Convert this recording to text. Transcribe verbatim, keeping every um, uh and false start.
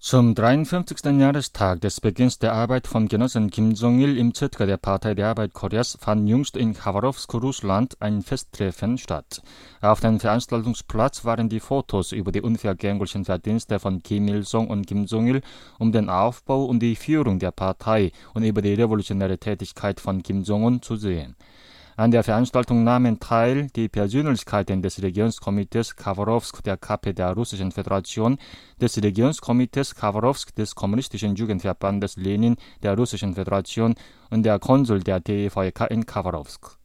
Zum dreiundfünfzigsten Jahrestag des Beginns der Arbeit von Genossen Kim Jong-il im Zentrum der Partei der Arbeit Koreas fand jüngst in Chabarowsk, Russland, ein Festtreffen statt. Auf dem Veranstaltungsplatz waren die Fotos über die unvergänglichen Verdienste von Kim Il-sung und Kim Jong-il um den Aufbau und die Führung der Partei und über die revolutionäre Tätigkeit von Kim Jong-un zu sehen. An der Veranstaltung nahmen teil die Persönlichkeiten des Regionskomitees Chabarowsk der K P der Russischen Föderation, des Regionskomitees Chabarowsk des Kommunistischen Jugendverbandes Lenin der Russischen Föderation und der Konsul der D E V K in Chabarowsk.